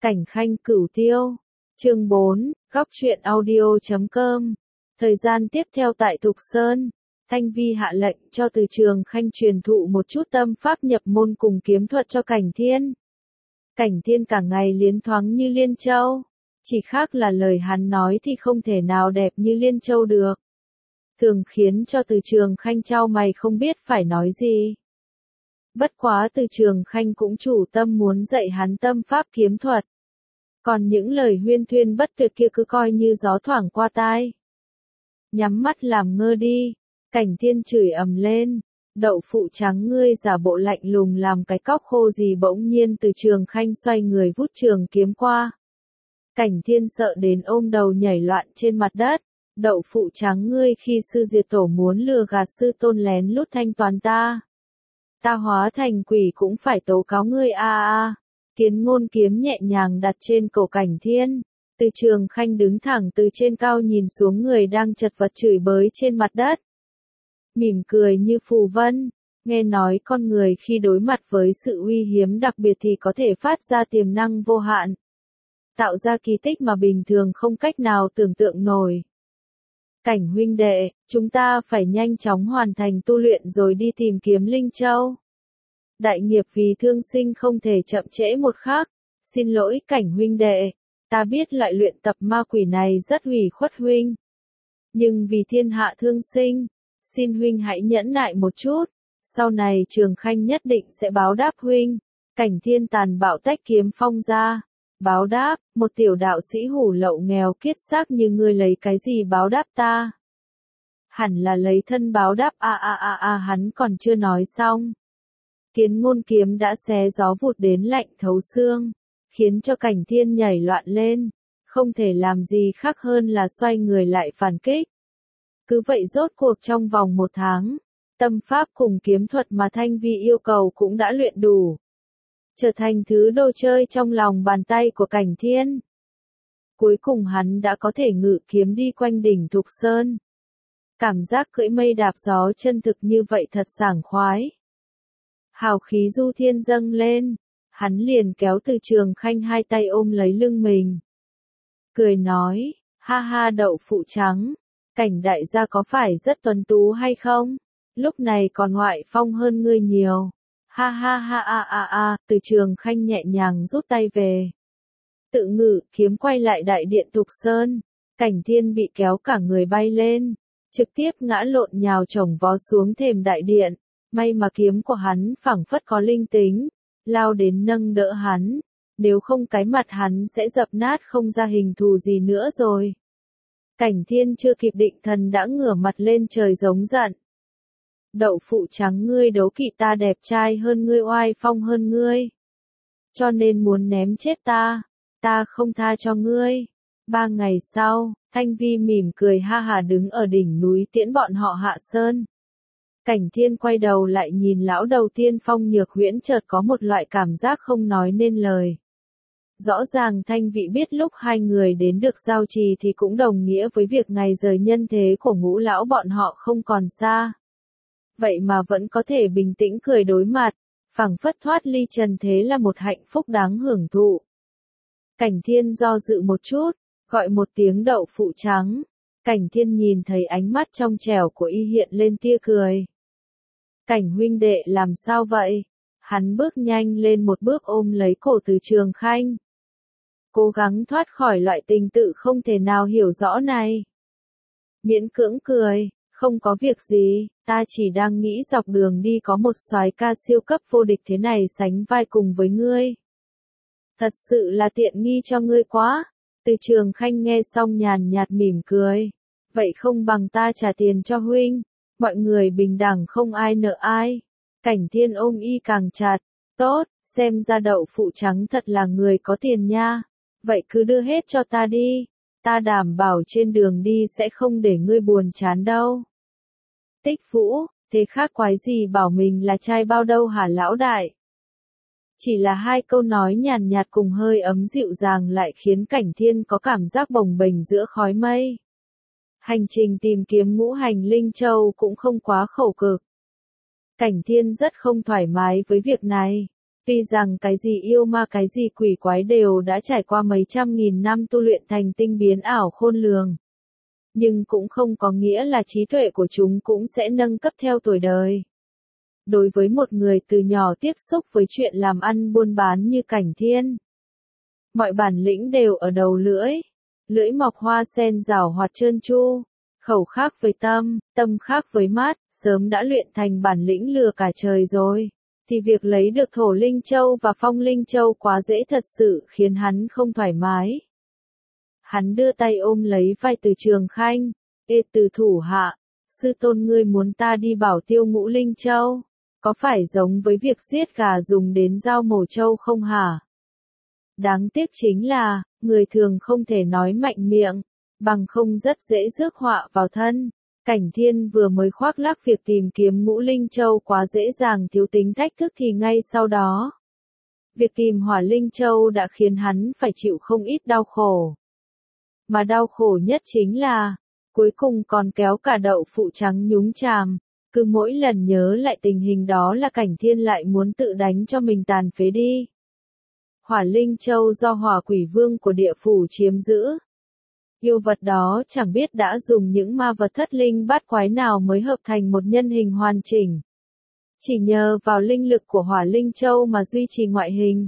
Cảnh Khanh Cửu Tiêu. Chương 4, góc truyện audio.com. Thời gian tiếp theo tại Thục Sơn, Thanh Vi hạ lệnh cho Từ Trường Khanh truyền thụ một chút tâm pháp nhập môn cùng kiếm thuật cho Cảnh Thiên. Cảnh Thiên cả ngày liến thoáng như Liên Châu, chỉ khác là lời hắn nói thì không thể nào đẹp như Liên Châu được. Thường khiến cho Từ Trường Khanh chau mày không biết phải nói gì. Bất quá Từ Trường Khanh cũng chủ tâm muốn dạy hắn tâm pháp kiếm thuật. Còn những lời huyên thuyên bất tuyệt kia cứ coi như gió thoảng qua tai. Nhắm mắt làm ngơ đi, Cảnh Thiên chửi ầm lên. Đậu phụ trắng ngươi giả bộ lạnh lùng làm cái cóc khô gì. Bỗng nhiên Từ Trường Khanh xoay người vút trường kiếm qua. Cảnh Thiên sợ đến ôm đầu nhảy loạn trên mặt đất. Đậu phụ trắng ngươi, khi sư diệt tổ muốn lừa gạt sư tôn lén lút thanh toán ta. Ta hóa thành quỷ cũng phải tố cáo ngươi a. Kiến Ngôn kiếm nhẹ nhàng đặt trên cổ Cảnh Thiên. Từ Trường Khanh đứng thẳng từ trên cao nhìn xuống người đang chật vật chửi bới trên mặt đất. Mỉm cười như phù vân, nghe nói con người khi đối mặt với sự uy hiếm đặc biệt thì có thể phát ra tiềm năng vô hạn. Tạo ra kỳ tích mà bình thường không cách nào tưởng tượng nổi. Cảnh huynh đệ, chúng ta phải nhanh chóng hoàn thành tu luyện rồi đi tìm kiếm Linh Châu. Đại nghiệp vì thương sinh không thể chậm trễ một khắc. Xin lỗi Cảnh huynh đệ, ta biết loại luyện tập ma quỷ này rất ủy khuất huynh. Nhưng vì thiên hạ thương sinh, xin huynh hãy nhẫn nại một chút. Sau này Trường Khanh nhất định sẽ báo đáp huynh. Cảnh Thiên tàn bạo tách kiếm phong ra. Báo đáp, một tiểu đạo sĩ hủ lậu nghèo kiết xác như ngươi lấy cái gì báo đáp ta? Hẳn là lấy thân báo đáp hắn còn chưa nói xong. Kiến Ngôn kiếm đã xé gió vụt đến lạnh thấu xương, khiến cho Cảnh Thiên nhảy loạn lên, không thể làm gì khác hơn là xoay người lại phản kích. Cứ vậy rốt cuộc trong vòng 1 tháng, tâm pháp cùng kiếm thuật mà Thanh Vi yêu cầu cũng đã luyện đủ. Trở thành thứ đồ chơi trong lòng bàn tay của Cảnh Thiên. Cuối cùng hắn đã có thể ngự kiếm đi quanh đỉnh Thục Sơn. Cảm giác cưỡi mây đạp gió chân thực như vậy thật sảng khoái. Hào khí du thiên dâng lên, hắn liền kéo Từ Trường Khanh hai tay ôm lấy lưng mình. Cười nói, ha ha đậu phụ trắng, Cảnh đại gia có phải rất tuấn tú hay không? Lúc này còn ngoại phong hơn ngươi nhiều. Ha ha ha. Từ Trường Khanh nhẹ nhàng rút tay về. Tự ngự kiếm quay lại đại điện Thục Sơn. Cảnh Thiên bị kéo cả người bay lên, trực tiếp ngã lộn nhào chồng vó xuống thềm đại điện. May mà kiếm của hắn phảng phất có linh tính, lao đến nâng đỡ hắn. Nếu không cái mặt hắn sẽ dập nát không ra hình thù gì nữa rồi. Cảnh Thiên chưa kịp định thần đã ngửa mặt lên trời giống giận. Đậu phụ trắng ngươi đấu kỵ ta đẹp trai hơn ngươi, oai phong hơn ngươi. Cho nên muốn ném chết ta, ta không tha cho ngươi. 3 ngày sau, Thanh Vi mỉm cười ha hà đứng ở đỉnh núi tiễn bọn họ hạ sơn. Cảnh Thiên quay đầu lại nhìn lão đầu tiên Phong Nhược Huyễn, chợt có một loại cảm giác không nói nên lời. Rõ ràng Thanh Vị biết lúc hai người đến được giao trì thì cũng đồng nghĩa với việc ngày rời nhân thế của Ngũ lão bọn họ không còn xa. Vậy mà vẫn có thể bình tĩnh cười đối mặt, phảng phất thoát ly trần thế là một hạnh phúc đáng hưởng thụ. Cảnh Thiên do dự một chút, gọi một tiếng đậu phụ trắng. Cảnh Thiên nhìn thấy ánh mắt trong trẻo của y hiện lên tia cười. Cảnh huynh đệ làm sao vậy? Hắn bước nhanh lên một bước ôm lấy cổ Từ Trường Khanh. Cố gắng thoát khỏi loại tình tự không thể nào hiểu rõ này. Miễn cưỡng cười, không có việc gì, ta chỉ đang nghĩ dọc đường đi có một soái ca siêu cấp vô địch thế này sánh vai cùng với ngươi. Thật sự là tiện nghi cho ngươi quá. Từ Trường Khanh nghe xong nhàn nhạt mỉm cười. Vậy không bằng ta trả tiền cho huynh. Mọi người bình đẳng không ai nợ ai. Cảnh Thiên ôm y càng chặt. Tốt, xem ra đậu phụ trắng thật là người có tiền nha. Vậy cứ đưa hết cho ta đi. Ta đảm bảo trên đường đi sẽ không để ngươi buồn chán đâu. Tích Vũ, thế khác quái gì bảo mình là trai bao đâu hả lão đại? Chỉ là 2 câu nói nhàn nhạt cùng hơi ấm dịu dàng lại khiến Cảnh Thiên có cảm giác bồng bềnh giữa khói mây. Hành trình tìm kiếm ngũ hành Linh Châu cũng không quá khổ cực. Cảnh Thiên rất không thoải mái với việc này. Tuy rằng cái gì yêu ma cái gì quỷ quái đều đã trải qua mấy trăm nghìn năm tu luyện thành tinh biến ảo khôn lường. Nhưng cũng không có nghĩa là trí tuệ của chúng cũng sẽ nâng cấp theo tuổi đời. Đối với một người từ nhỏ tiếp xúc với chuyện làm ăn buôn bán như Cảnh Thiên, mọi bản lĩnh đều ở đầu lưỡi. Lưỡi mọc hoa sen rảo hoạt trơn tru, khẩu khác với tâm, tâm khác với mắt, sớm đã luyện thành bản lĩnh lừa cả trời rồi. Thì việc lấy được Thổ Linh Châu và Phong Linh Châu quá dễ thật sự khiến hắn không thoải mái. Hắn đưa tay ôm lấy vai Từ Trường Khanh. Ê Từ thủ hạ, sư tôn ngươi muốn ta đi bảo tiêu Ngũ Linh Châu, có phải giống với việc giết gà dùng đến dao mổ trâu không hả? Đáng tiếc chính là, người thường không thể nói mạnh miệng, bằng không rất dễ rước họa vào thân. Cảnh Thiên vừa mới khoác lác việc tìm kiếm Ngũ Linh Châu quá dễ dàng thiếu tính thách thức thì ngay sau đó, việc tìm Hỏa Linh Châu đã khiến hắn phải chịu không ít đau khổ. Mà đau khổ nhất chính là, cuối cùng còn kéo cả Đậu Phụ Trắng nhúng chàm. Cứ mỗi lần nhớ lại tình hình đó là Cảnh Thiên lại muốn tự đánh cho mình tàn phế đi. Hỏa Linh Châu do Hỏa Quỷ Vương của địa phủ chiếm giữ. Yêu vật đó chẳng biết đã dùng những ma vật thất linh bát quái nào mới hợp thành một nhân hình hoàn chỉnh. Chỉ nhờ vào linh lực của Hỏa Linh Châu mà duy trì ngoại hình.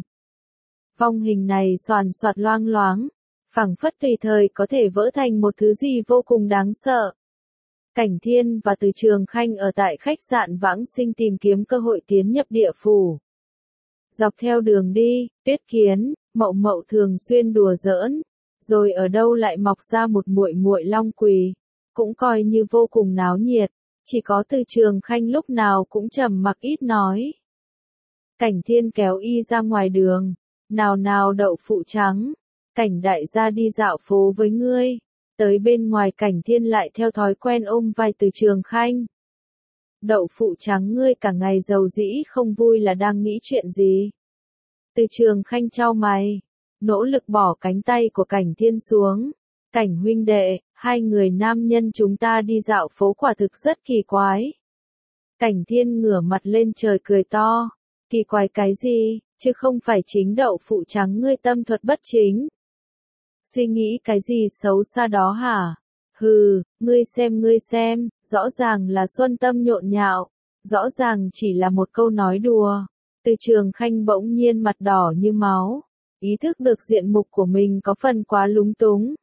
Vong hình này xoàn xoạt loang loáng, phảng phất tùy thời có thể vỡ thành một thứ gì vô cùng đáng sợ. Cảnh Thiên và Từ Trường Khanh ở tại khách sạn Vãng Sinh tìm kiếm cơ hội tiến nhập địa phủ. Dọc theo đường đi, Tuyết Kiến, Mậu Mậu thường xuyên đùa giỡn, rồi ở đâu lại mọc ra một muội muội Long Quỳ, cũng coi như vô cùng náo nhiệt, chỉ có Từ Trường Khanh lúc nào cũng trầm mặc ít nói. Cảnh Thiên kéo y ra ngoài đường, nào nào Đậu Phụ Trắng, Cảnh đại gia đi dạo phố với ngươi. Tới bên ngoài Cảnh Thiên lại theo thói quen ôm vai Từ Trường Khanh. Đậu Phụ Trắng ngươi cả ngày giàu dĩ không vui là đang nghĩ chuyện gì? Từ Trường Khanh chau mày, nỗ lực bỏ cánh tay của Cảnh Thiên xuống. Cảnh huynh đệ, hai người nam nhân chúng ta đi dạo phố quả thực rất kỳ quái. Cảnh Thiên ngửa mặt lên trời cười to. Kỳ quái cái gì, chứ không phải chính Đậu Phụ Trắng ngươi tâm thuật bất chính. Suy nghĩ cái gì xấu xa đó hả? Hừ, ngươi xem, rõ ràng là xuân tâm nhộn nhạo, rõ ràng chỉ là một câu nói đùa. Từ Trường Khanh bỗng nhiên mặt đỏ như máu, ý thức được diện mục của mình có phần quá lúng túng.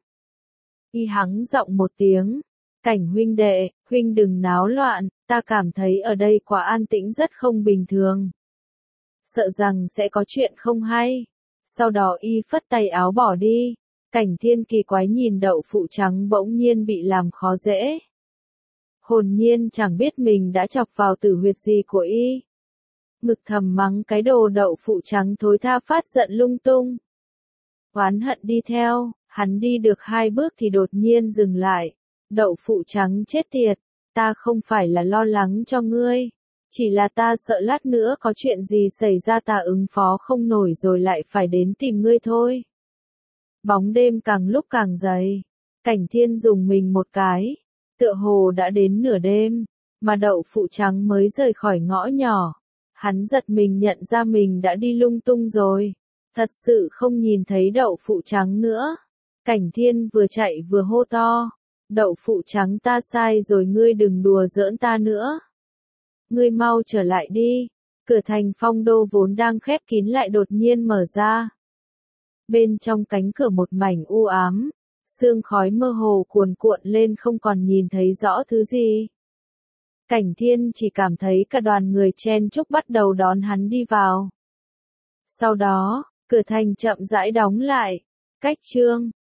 Y hắng giọng một tiếng, Cảnh huynh đệ, huynh đừng náo loạn, ta cảm thấy ở đây quá an tĩnh rất không bình thường. Sợ rằng sẽ có chuyện không hay. Sau đó y phất tay áo bỏ đi. Cảnh Thiên kỳ quái nhìn Đậu Phụ Trắng bỗng nhiên bị làm khó dễ. Hồn nhiên chẳng biết mình đã chọc vào tử huyệt gì của y. Ngực thầm mắng cái đồ Đậu Phụ Trắng thối tha phát giận lung tung. Oán hận đi theo, hắn đi được 2 bước thì đột nhiên dừng lại. Đậu Phụ Trắng chết tiệt, ta không phải là lo lắng cho ngươi. Chỉ là ta sợ lát nữa có chuyện gì xảy ra ta ứng phó không nổi rồi lại phải đến tìm ngươi thôi. Bóng đêm càng lúc càng dày. Cảnh Thiên dùng mình một cái. Tựa hồ đã đến nửa đêm, mà Đậu Phụ Trắng mới rời khỏi ngõ nhỏ. Hắn giật mình nhận ra mình đã đi lung tung rồi. Thật sự không nhìn thấy Đậu Phụ Trắng nữa. Cảnh Thiên vừa chạy vừa hô to. Đậu Phụ Trắng ta sai rồi ngươi đừng đùa giỡn ta nữa. Ngươi mau trở lại đi. Cửa thành Phong Đô vốn đang khép kín lại đột nhiên mở ra. Bên trong cánh cửa một mảnh u ám, sương khói mơ hồ cuồn cuộn lên không còn nhìn thấy rõ thứ gì. Cảnh Thiên chỉ cảm thấy cả đoàn người chen chúc bắt đầu đón hắn đi vào. Sau đó, cửa thành chậm rãi đóng lại. Cách chương